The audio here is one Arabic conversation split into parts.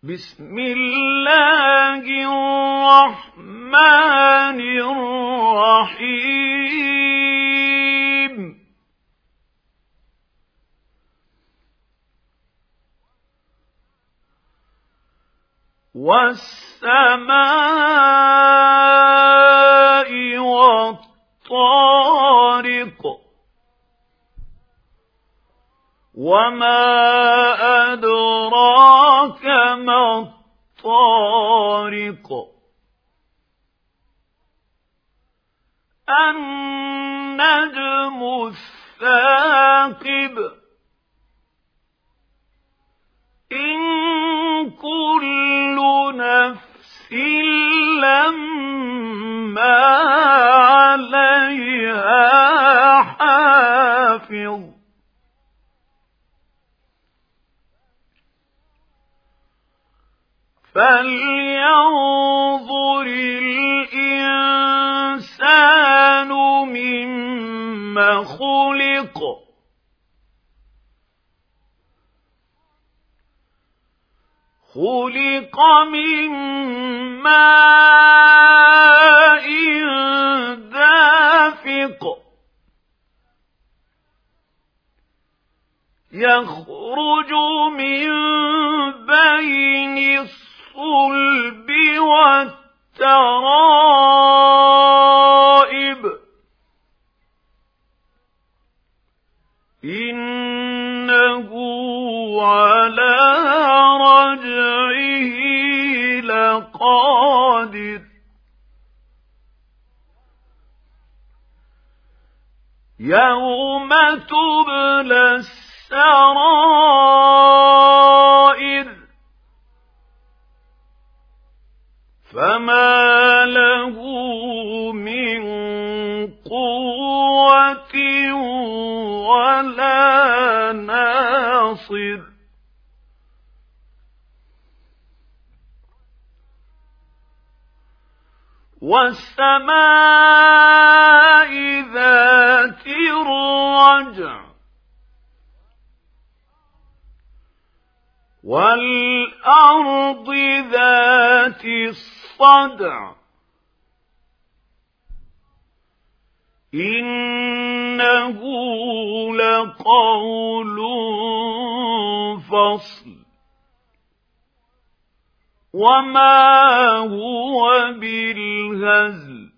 بسم الله الرحمن الرحيم والسماء والطارق وما أدراك ما الطارق النجم الثاقب إن كل نفس لما عليها حافظ فلينظر الإنسان مما خلق خلق من ماء دافق يخرج من بين الصلب والترائب إنه على رجعه لقادر يوم تبلى السرائر فما له من قوة ولا ناصر والسماء ذات الرجع والأرض ذات الصدع إنه لقول فصل وما هو بالهزل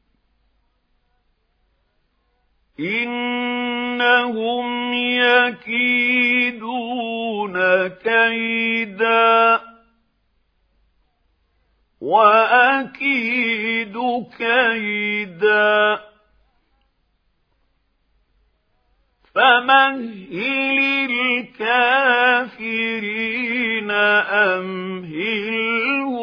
إنهم يكيدون كيدا وأكيد كيدا فمهل الكافرين أمهلهم